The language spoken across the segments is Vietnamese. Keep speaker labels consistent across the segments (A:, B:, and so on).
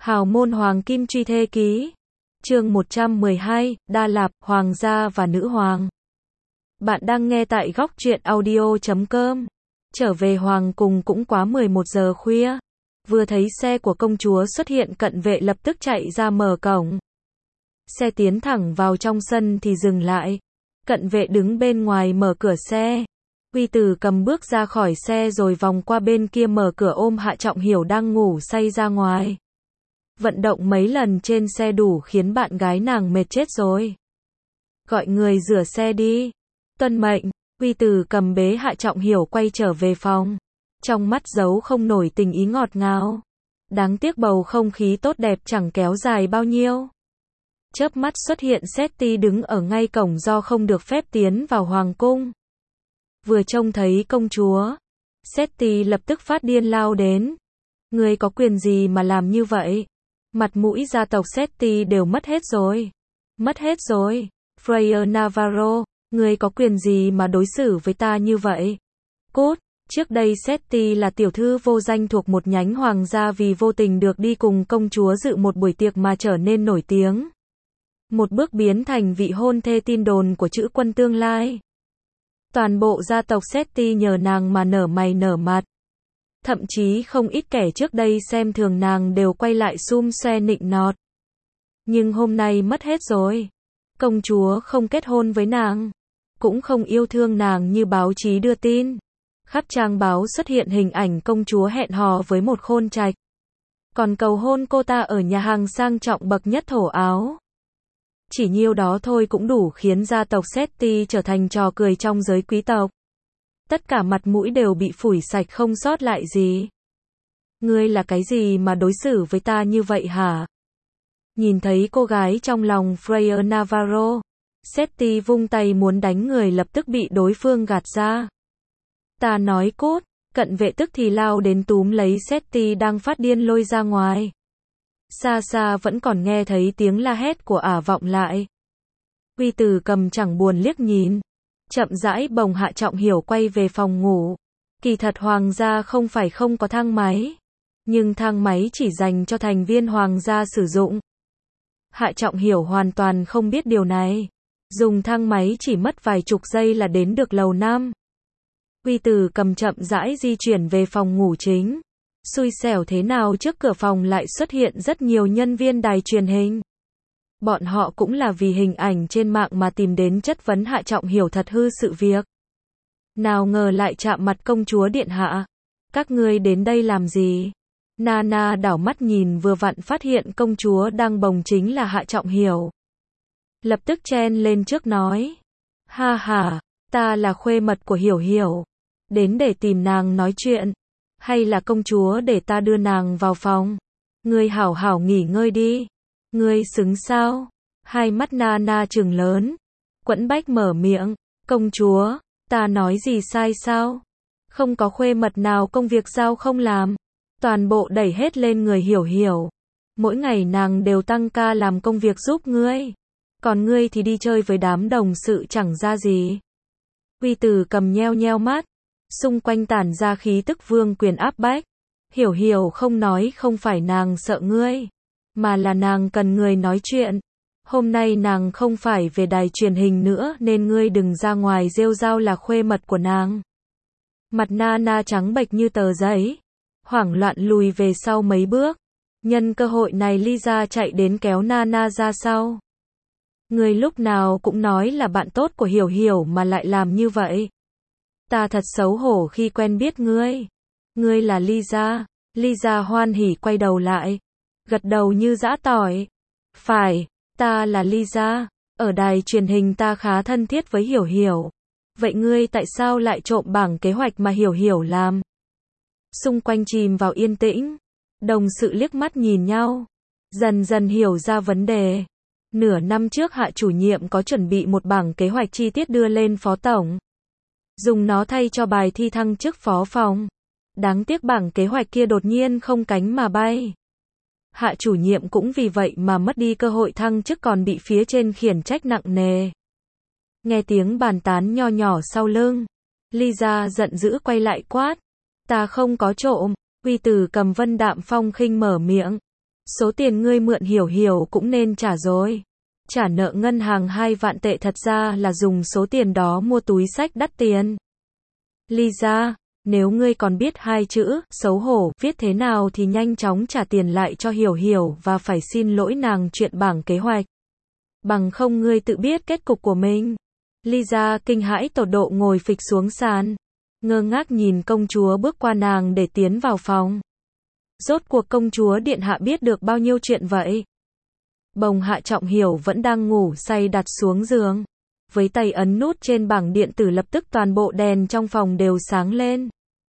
A: Hào môn Hoàng Kim Truy Thê Ký. Chương 112, Đa Lạp, Hoàng gia và Nữ hoàng. Bạn đang nghe tại góc truyện audio.com. Trở về Hoàng cung cũng quá 11 giờ khuya. Vừa thấy xe của công chúa xuất hiện, cận vệ lập tức chạy ra mở cổng. Xe tiến thẳng vào trong sân thì dừng lại. Cận vệ đứng bên ngoài mở cửa xe. Uy Từ cầm bước ra khỏi xe rồi vòng qua bên kia mở cửa ôm Hạ Trọng Hiểu đang ngủ say ra ngoài. Vận động mấy lần trên xe đủ khiến bạn gái nàng mệt chết rồi. Gọi người rửa xe đi. Tuân mệnh. Uy Từ cầm bế Hạ Trọng Hiểu quay trở về phòng. Trong mắt giấu không nổi tình ý ngọt ngào. Đáng tiếc bầu không khí tốt đẹp chẳng kéo dài bao nhiêu. Chớp mắt xuất hiện Setty đứng ở ngay cổng do không được phép tiến vào hoàng cung. Vừa trông thấy công chúa, Setty lập tức phát điên lao đến. Ngươi có quyền gì mà làm như vậy? Mặt mũi gia tộc Setty đều mất hết rồi. Mất hết rồi. Freya Navarro, ngươi có quyền gì mà đối xử với ta như vậy? Cút. Trước đây Setty là tiểu thư vô danh thuộc một nhánh hoàng gia, vì vô tình được đi cùng công chúa dự một buổi tiệc mà trở nên nổi tiếng. Một bước biến thành vị hôn thê tin đồn của chữ quân tương lai. Toàn bộ gia tộc Setty nhờ nàng mà nở mày nở mặt. Thậm chí không ít kẻ trước đây xem thường nàng đều quay lại sum xoe nịnh nọt. Nhưng hôm nay mất hết rồi. Công chúa không kết hôn với nàng, cũng không yêu thương nàng như báo chí đưa tin. Khắp trang báo xuất hiện hình ảnh công chúa hẹn hò với một khôn trạch. Còn cầu hôn cô ta ở nhà hàng sang trọng bậc nhất Thổ Áo. Chỉ nhiêu đó thôi cũng đủ khiến gia tộc Setty trở thành trò cười trong giới quý tộc. Tất cả mặt mũi đều bị phủi sạch không sót lại gì. Ngươi là cái gì mà đối xử với ta như vậy hả? Nhìn thấy cô gái trong lòng Freya Navarro, Setty vung tay muốn đánh người lập tức bị đối phương gạt ra. Ta nói cút, cận vệ tức thì lao đến túm lấy Setty đang phát điên lôi ra ngoài. Xa xa vẫn còn nghe thấy tiếng la hét của ả vọng lại. Uy Từ cầm chẳng buồn liếc nhìn. Chậm rãi bồng Hạ Trọng Hiểu quay về phòng ngủ. Kỳ thật hoàng gia không phải không có thang máy. Nhưng thang máy chỉ dành cho thành viên hoàng gia sử dụng. Hạ Trọng Hiểu hoàn toàn không biết điều này. Dùng thang máy chỉ mất vài chục giây là đến được lầu 5. Uy Từ cầm chậm rãi di chuyển về phòng ngủ chính. Xui xẻo thế nào trước cửa phòng lại xuất hiện rất nhiều nhân viên đài truyền hình. Bọn họ cũng là vì hình ảnh trên mạng mà tìm đến chất vấn Hạ Trọng Hiểu thật hư sự việc. Nào ngờ lại chạm mặt công chúa điện hạ. Các ngươi đến đây làm gì? Nana đảo mắt nhìn vừa vặn phát hiện công chúa đang bồng chính là Hạ Trọng Hiểu. Lập tức chen lên trước nói. Ha ha, ta là khuê mật của Hiểu Hiểu. Đến để tìm nàng nói chuyện. Hay là công chúa để ta đưa nàng vào phòng? Ngươi hảo hảo nghỉ ngơi đi. Ngươi xứng sao? Hai mắt Nana trừng lớn. Quẫn bách mở miệng. Công chúa, ta nói gì sai sao? Không có khuê mật nào công việc giao không làm. Toàn bộ đẩy hết lên người Hiểu Hiểu. Mỗi ngày nàng đều tăng ca làm công việc giúp ngươi. Còn ngươi thì đi chơi với đám đồng sự chẳng ra gì. Uy Từ cầm nheo nheo mắt. Xung quanh tản ra khí tức vương quyền áp bách. Hiểu Hiểu không nói không phải nàng sợ ngươi, mà là nàng cần người nói chuyện. Hôm nay nàng không phải về đài truyền hình nữa nên ngươi đừng ra ngoài rêu rao là khuê mật của nàng. Mặt Nana trắng bệch như tờ giấy. Hoảng loạn lùi về sau mấy bước. Nhân cơ hội này Lisa chạy đến kéo Nana ra sau. Ngươi lúc nào cũng nói là bạn tốt của Hiểu Hiểu mà lại làm như vậy. Ta thật xấu hổ khi quen biết ngươi. Ngươi là Lisa. Lisa hoan hỉ quay đầu lại. Gật đầu như giã tỏi. Phải, ta là Lisa. Ở đài truyền hình ta khá thân thiết với Hiểu Hiểu. Vậy ngươi tại sao lại trộm bảng kế hoạch mà Hiểu Hiểu làm? Xung quanh chìm vào yên tĩnh. Đồng sự liếc mắt nhìn nhau. Dần dần hiểu ra vấn đề. Nửa năm trước Hạ chủ nhiệm có chuẩn bị một bảng kế hoạch chi tiết đưa lên phó tổng. Dùng nó thay cho bài thi thăng chức phó phòng. Đáng tiếc bảng kế hoạch kia đột nhiên không cánh mà bay. Hạ chủ nhiệm cũng vì vậy mà mất đi cơ hội thăng chức còn bị phía trên khiển trách nặng nề. Nghe tiếng bàn tán nho nhỏ sau lưng. Lisa giận dữ quay lại quát. Ta không có trộm. Uy Từ cầm Vân đạm phong khinh mở miệng. Số tiền ngươi mượn Hiểu Hiểu cũng nên trả rồi. Trả nợ ngân hàng 2 vạn tệ thật ra là dùng số tiền đó mua túi xách đắt tiền. Lisa, nếu ngươi còn biết 2 chữ, xấu hổ, viết thế nào thì nhanh chóng trả tiền lại cho Hiểu Hiểu và phải xin lỗi nàng chuyện bảng kế hoạch. Bằng không ngươi tự biết kết cục của mình. Lisa kinh hãi tột độ ngồi phịch xuống sàn. Ngơ ngác nhìn công chúa bước qua nàng để tiến vào phòng. Rốt cuộc công chúa điện hạ biết được bao nhiêu chuyện vậy? Bồng Hạ Trọng Hiểu vẫn đang ngủ say đặt xuống giường. Với tay ấn nút trên bảng điện tử lập tức toàn bộ đèn trong phòng đều sáng lên.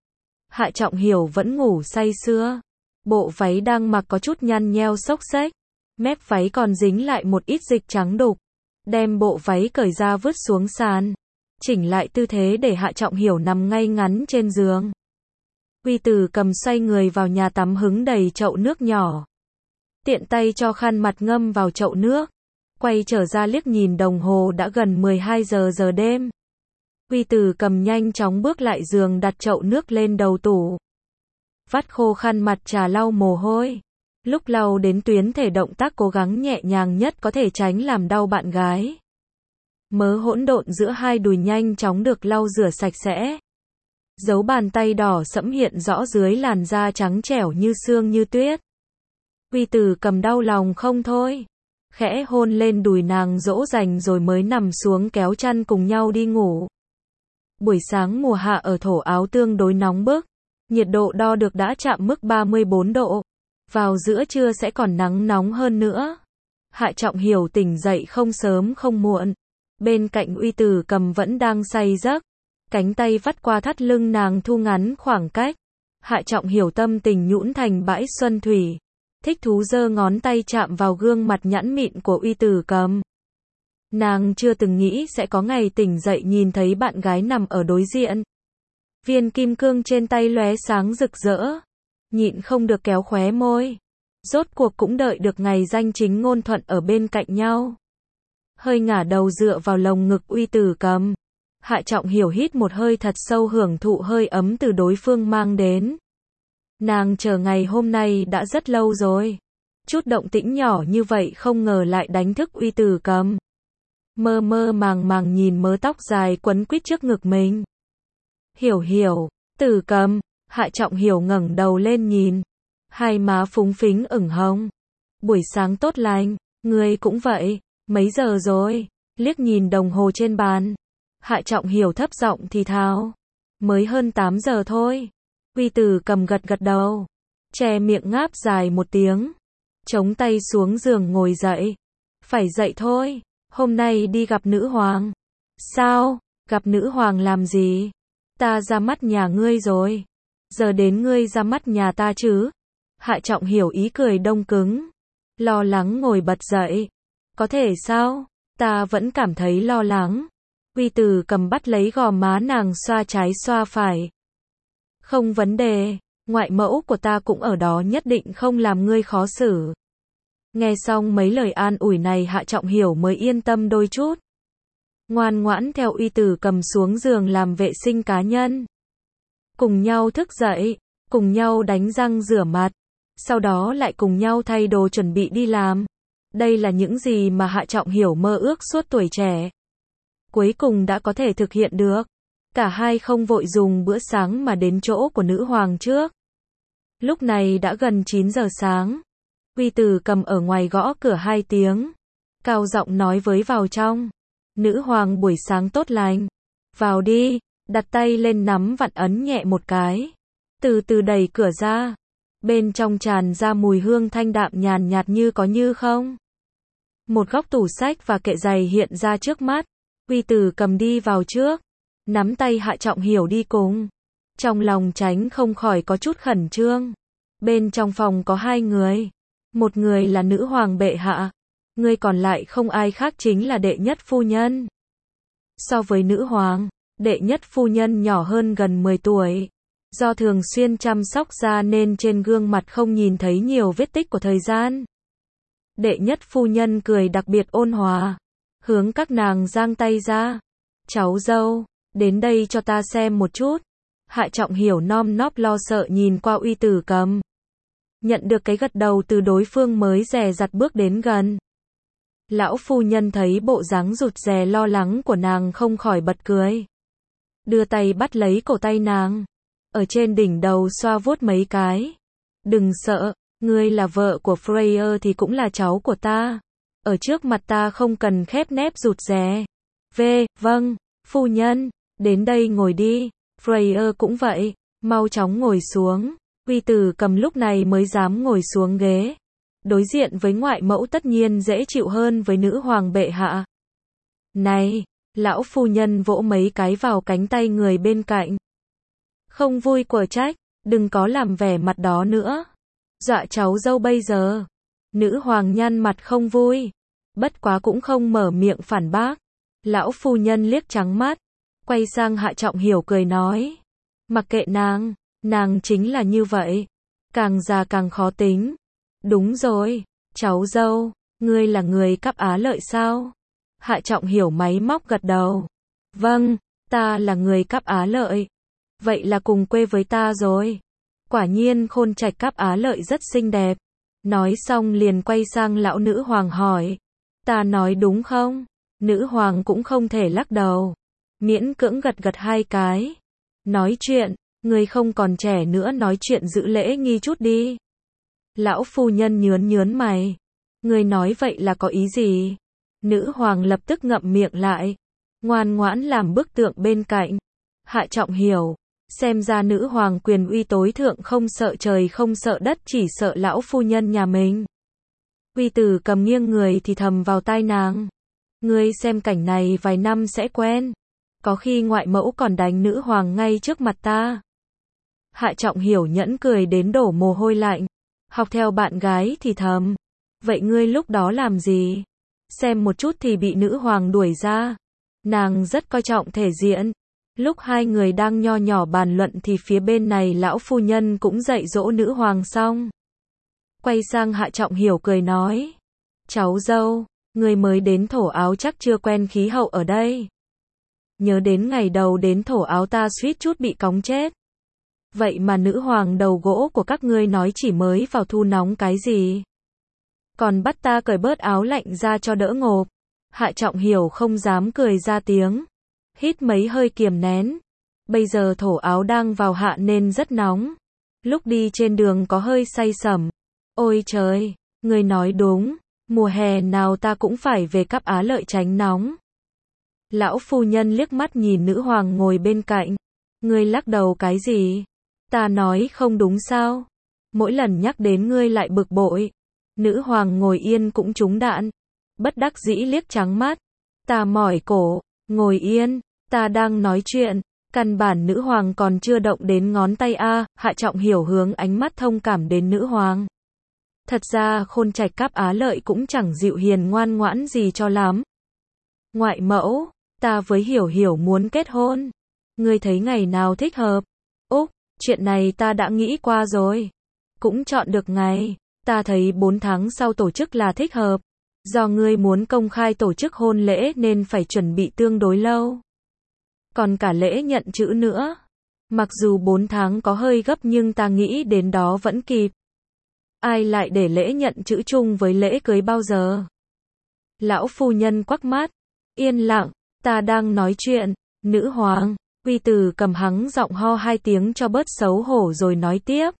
A: Hạ Trọng Hiểu vẫn ngủ say sưa. Bộ váy đang mặc có chút nhăn nheo xốc xếch. Mép váy còn dính lại một ít dịch trắng đục. Đem bộ váy cởi ra vứt xuống sàn. Chỉnh lại tư thế để Hạ Trọng Hiểu nằm ngay ngắn trên giường. Uy Từ cầm xoay người vào nhà tắm hứng đầy chậu nước nhỏ. Tiện tay cho khăn mặt ngâm vào chậu nước. Quay trở ra liếc nhìn đồng hồ đã gần 12 giờ đêm. Uy Từ cầm nhanh chóng bước lại giường đặt chậu nước lên đầu tủ. Vắt khô khăn mặt trà lau mồ hôi. Lúc lau đến tuyến thể động tác cố gắng nhẹ nhàng nhất có thể tránh làm đau bạn gái. Mớ hỗn độn giữa hai đùi nhanh chóng được lau rửa sạch sẽ. Dấu bàn tay đỏ sẫm hiện rõ dưới làn da trắng trẻo như sương như tuyết. Uy Từ cầm đau lòng không thôi. Khẽ hôn lên đùi nàng dỗ dành rồi mới nằm xuống kéo chăn cùng nhau đi ngủ. Buổi sáng mùa hạ ở Thổ Áo tương đối nóng bức. Nhiệt độ đo được đã chạm mức 34 độ. Vào giữa trưa sẽ còn nắng nóng hơn nữa. Hạ Trọng Hiểu tỉnh dậy không sớm không muộn. Bên cạnh Uy Từ cầm vẫn đang say giấc. Cánh tay vắt qua thắt lưng nàng thu ngắn khoảng cách. Hạ Trọng Hiểu tâm tình nhũn thành bãi xuân thủy. Thích thú giơ ngón tay chạm vào gương mặt nhẵn mịn của Uy Từ cầm. Nàng chưa từng nghĩ sẽ có ngày tỉnh dậy nhìn thấy bạn gái nằm ở đối diện. Viên kim cương trên tay lóe sáng rực rỡ. Nhịn không được kéo khóe môi. Rốt cuộc cũng đợi được ngày danh chính ngôn thuận ở bên cạnh nhau. Hơi ngả đầu dựa vào lồng ngực Uy Từ cầm. Hạ Trọng Hiểu hít một hơi thật sâu hưởng thụ hơi ấm từ đối phương mang đến. Nàng chờ ngày hôm nay đã rất lâu rồi. Chút động tĩnh nhỏ như vậy không ngờ lại đánh thức Uy Từ cầm. Mơ mơ màng màng nhìn mớ tóc dài quấn quýt trước ngực mình. Hiểu Hiểu, Từ cầm. Hạ Trọng Hiểu ngẩng đầu lên nhìn. Hai má phúng phính ửng hồng. Buổi sáng tốt lành, ngươi cũng vậy, mấy giờ rồi? Liếc nhìn đồng hồ trên bàn. Hạ Trọng Hiểu thấp giọng thì thào. Mới hơn 8 giờ thôi. Uy Từ cầm gật gật đầu. Che miệng ngáp dài một tiếng. Chống tay xuống giường ngồi dậy. Phải dậy thôi, hôm nay đi gặp nữ hoàng. Sao? Gặp nữ hoàng làm gì? Ta ra mắt nhà ngươi rồi. Giờ đến ngươi ra mắt nhà ta chứ? Hạ Trọng Hiểu ý cười đông cứng. Lo lắng ngồi bật dậy. Có thể sao? Ta vẫn cảm thấy lo lắng. Uy Từ cầm bắt lấy gò má nàng xoa trái xoa phải. Không vấn đề, ngoại mẫu của ta cũng ở đó nhất định không làm ngươi khó xử. Nghe xong mấy lời an ủi này Hạ Trọng Hiểu mới yên tâm đôi chút. Ngoan ngoãn theo Uy Từ cầm xuống giường làm vệ sinh cá nhân. Cùng nhau thức dậy, cùng nhau đánh răng rửa mặt. Sau đó lại cùng nhau thay đồ chuẩn bị đi làm. Đây là những gì mà Hạ Trọng Hiểu mơ ước suốt tuổi trẻ. Cuối cùng đã có thể thực hiện được. Cả hai không vội dùng bữa sáng mà đến chỗ của nữ hoàng trước. Lúc này đã gần 9 giờ sáng. Uy Từ cầm ở ngoài gõ cửa 2 tiếng. Cao giọng nói với vào trong. Nữ hoàng buổi sáng tốt lành. Vào đi, đặt tay lên nắm vặn ấn nhẹ một cái. Từ từ đẩy cửa ra. Bên trong tràn ra mùi hương thanh đạm nhàn nhạt như có như không. Một góc tủ sách và kệ giày hiện ra trước mắt. Uy Từ cầm đi vào trước. Nắm tay Hạ Trọng Hiểu đi cùng. Trong lòng tránh không khỏi có chút khẩn trương. Bên trong phòng có 2 người. Một người là nữ hoàng bệ hạ. Người còn lại không ai khác chính là đệ nhất phu nhân. So với nữ hoàng, đệ nhất phu nhân nhỏ hơn gần 10 tuổi. Do thường xuyên chăm sóc da nên trên gương mặt không nhìn thấy nhiều vết tích của thời gian. Đệ nhất phu nhân cười đặc biệt ôn hòa. Hướng các nàng giang tay ra. Cháu dâu, đến đây cho ta xem một chút. Hạ Trọng Hiểu nom nóp lo sợ nhìn qua Uy Từ cầm. Nhận được cái gật đầu từ đối phương mới dè dặt bước đến gần. Lão phu nhân thấy bộ dáng rụt rè lo lắng của nàng không khỏi bật cười. Đưa tay bắt lấy cổ tay nàng. Ở trên đỉnh đầu xoa vuốt mấy cái. Đừng sợ, ngươi là vợ của Freya thì cũng là cháu của ta. Ở trước mặt ta không cần khép nép rụt rè. Vâng, phu nhân, đến đây ngồi đi. Freya cũng vậy, mau chóng ngồi xuống. Uy Tử Cầm lúc này mới dám ngồi xuống ghế. Đối diện với ngoại mẫu tất nhiên dễ chịu hơn với nữ hoàng bệ hạ. Này, lão phu nhân vỗ mấy cái vào cánh tay người bên cạnh. Không vui của trách, đừng có làm vẻ mặt đó nữa. Dọa cháu dâu bây giờ. Nữ hoàng nhăn mặt không vui. Bất quá cũng không mở miệng phản bác. Lão phu nhân liếc trắng mắt. Quay sang Hạ Trọng Hiểu cười nói. Mặc kệ nàng chính là như vậy. Càng già càng khó tính. Đúng rồi, cháu dâu, ngươi là người cấp Á Lợi sao? Hạ Trọng Hiểu máy móc gật đầu. Vâng, ta là người cấp Á Lợi. Vậy là cùng quê với ta rồi. Quả nhiên Khôn Trạch cấp Á Lợi rất xinh đẹp. Nói xong liền quay sang lão nữ hoàng hỏi. Ta nói đúng không? Nữ hoàng cũng không thể lắc đầu. Miễn cưỡng gật gật hai cái. Nói chuyện, ngươi không còn trẻ nữa, nói chuyện giữ lễ nghi chút đi. Lão phu nhân nhớn mày. Ngươi nói vậy là có ý gì? Nữ hoàng lập tức ngậm miệng lại. Ngoan ngoãn làm bức tượng bên cạnh. Hạ Trọng Hiểu. Xem ra nữ hoàng quyền uy tối thượng không sợ trời không sợ đất, chỉ sợ lão phu nhân nhà mình. Uy Tử Cầm nghiêng người thì thầm vào tai nàng. Ngươi xem cảnh này vài năm sẽ quen. Có khi ngoại mẫu còn đánh nữ hoàng ngay trước mặt ta. Hạ Trọng Hiểu nhẫn cười đến đổ mồ hôi lạnh. Học theo bạn gái thì thầm. Vậy ngươi lúc đó làm gì? Xem một chút thì bị nữ hoàng đuổi ra. Nàng rất coi trọng thể diện. Lúc hai người đang nho nhỏ bàn luận thì phía bên này lão phu nhân cũng dạy dỗ nữ hoàng xong. Quay sang Hạ Trọng Hiểu cười nói. Cháu dâu, ngươi mới đến Thổ Áo chắc chưa quen khí hậu ở đây. Nhớ đến ngày đầu đến Thổ Áo ta suýt chút bị cóng chết. Vậy mà nữ hoàng đầu gỗ của các ngươi nói chỉ mới vào thu nóng cái gì. Còn bắt ta cởi bớt áo lạnh ra cho đỡ ngộp. Hạ Trọng Hiểu không dám cười ra tiếng. Hít mấy hơi kiềm nén. Bây giờ Thổ Áo đang vào hạ nên rất nóng. Lúc đi trên đường có hơi say sẩm. Ôi trời, ngươi nói đúng. Mùa hè nào ta cũng phải về cấp Á Lợi tránh nóng. Lão phu nhân liếc mắt nhìn nữ hoàng ngồi bên cạnh. Ngươi lắc đầu cái gì? Ta nói không đúng sao? Mỗi lần nhắc đến ngươi lại bực bội. Nữ hoàng ngồi yên cũng trúng đạn. Bất đắc dĩ liếc trắng mắt. Ta mỏi cổ, ngồi yên, ta đang nói chuyện. Căn bản nữ hoàng còn chưa động đến ngón tay a. Hạ Trọng Hiểu hướng ánh mắt thông cảm đến nữ hoàng. Thật ra Khôn Trạch cấp Á Lợi cũng chẳng dịu hiền ngoan ngoãn gì cho lắm. Ngoại mẫu, ta với Hiểu Hiểu muốn kết hôn. Ngươi thấy ngày nào thích hợp? Úc, chuyện này ta đã nghĩ qua rồi. Cũng chọn được ngày. Ta thấy 4 tháng sau tổ chức là thích hợp. Do ngươi muốn công khai tổ chức hôn lễ nên phải chuẩn bị tương đối lâu. Còn cả lễ nhận chữ nữa. Mặc dù 4 tháng có hơi gấp nhưng ta nghĩ đến đó vẫn kịp. Ai lại để lễ nhận chữ chung với lễ cưới bao giờ? Lão phu nhân quắc mắt. Yên lặng, ta đang nói chuyện. Nữ hoàng, Uy Tử Cầm hắng giọng ho 2 tiếng cho bớt xấu hổ rồi nói tiếp.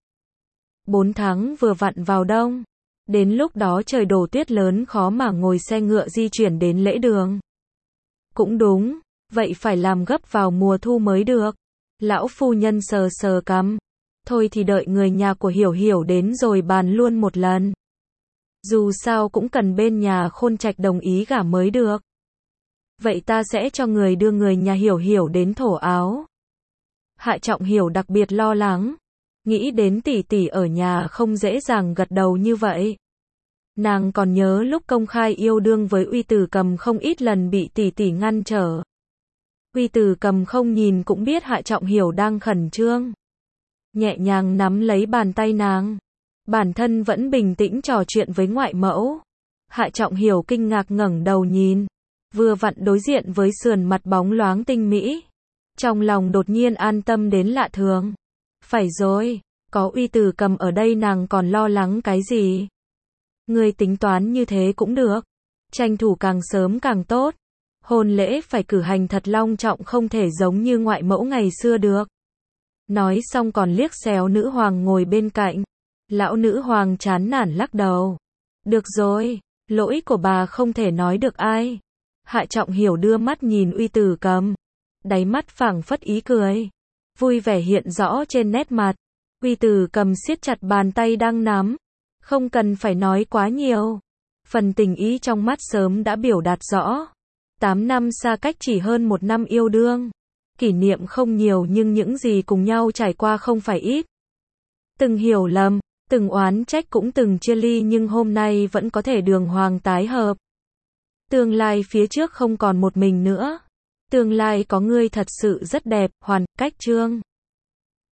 A: 4 tháng vừa vặn vào đông. Đến lúc đó trời đổ tuyết lớn khó mà ngồi xe ngựa di chuyển đến lễ đường. Cũng đúng, vậy phải làm gấp vào mùa thu mới được. Lão phu nhân sờ sờ cằm. Thôi thì đợi người nhà của Hiểu Hiểu đến rồi bàn luôn một lần. Dù sao cũng cần bên nhà Khôn Trạch đồng ý gả mới được. Vậy ta sẽ cho người đưa người nhà Hiểu Hiểu đến Thổ Áo. Hạ Trọng Hiểu đặc biệt lo lắng. Nghĩ đến tỷ tỷ ở nhà không dễ dàng gật đầu như vậy. Nàng còn nhớ lúc công khai yêu đương với Uy Tử Cầm không ít lần bị tỷ tỷ ngăn trở. Uy Tử Cầm không nhìn cũng biết Hạ Trọng Hiểu đang khẩn trương. Nhẹ nhàng nắm lấy bàn tay nàng. Bản thân vẫn bình tĩnh trò chuyện với ngoại mẫu. Hạ Trọng Hiểu kinh ngạc ngẩng đầu nhìn. Vừa vặn đối diện với sườn mặt bóng loáng tinh mỹ. Trong lòng đột nhiên an tâm đến lạ thường. Phải rồi, Có Uy Tử Cầm ở đây nàng còn lo lắng cái gì? Ngươi tính toán như thế cũng được. Tranh thủ càng sớm càng tốt. Hôn lễ phải cử hành thật long trọng, không thể giống như ngoại mẫu ngày xưa được. Nói xong còn liếc xéo nữ hoàng ngồi bên cạnh. Lão nữ hoàng chán nản lắc đầu. Được rồi, lỗi của bà không thể nói được ai. Hạ Trọng Hiểu đưa mắt nhìn Uy Tử Cầm. Đáy mắt phảng phất ý cười. Vui vẻ hiện rõ trên nét mặt. Uy Tử Cầm siết chặt bàn tay đang nắm. Không cần phải nói quá nhiều. Phần tình ý trong mắt sớm đã biểu đạt rõ. 8 năm xa cách chỉ hơn 1 năm yêu đương. Kỷ niệm không nhiều nhưng những gì cùng nhau trải qua không phải ít. Từng hiểu lầm, từng oán trách cũng từng chia ly nhưng hôm nay vẫn có thể đường hoàng tái hợp. Tương lai phía trước không còn một mình nữa. Tương lai có ngươi thật sự rất đẹp, Hoàn, Cách Trương.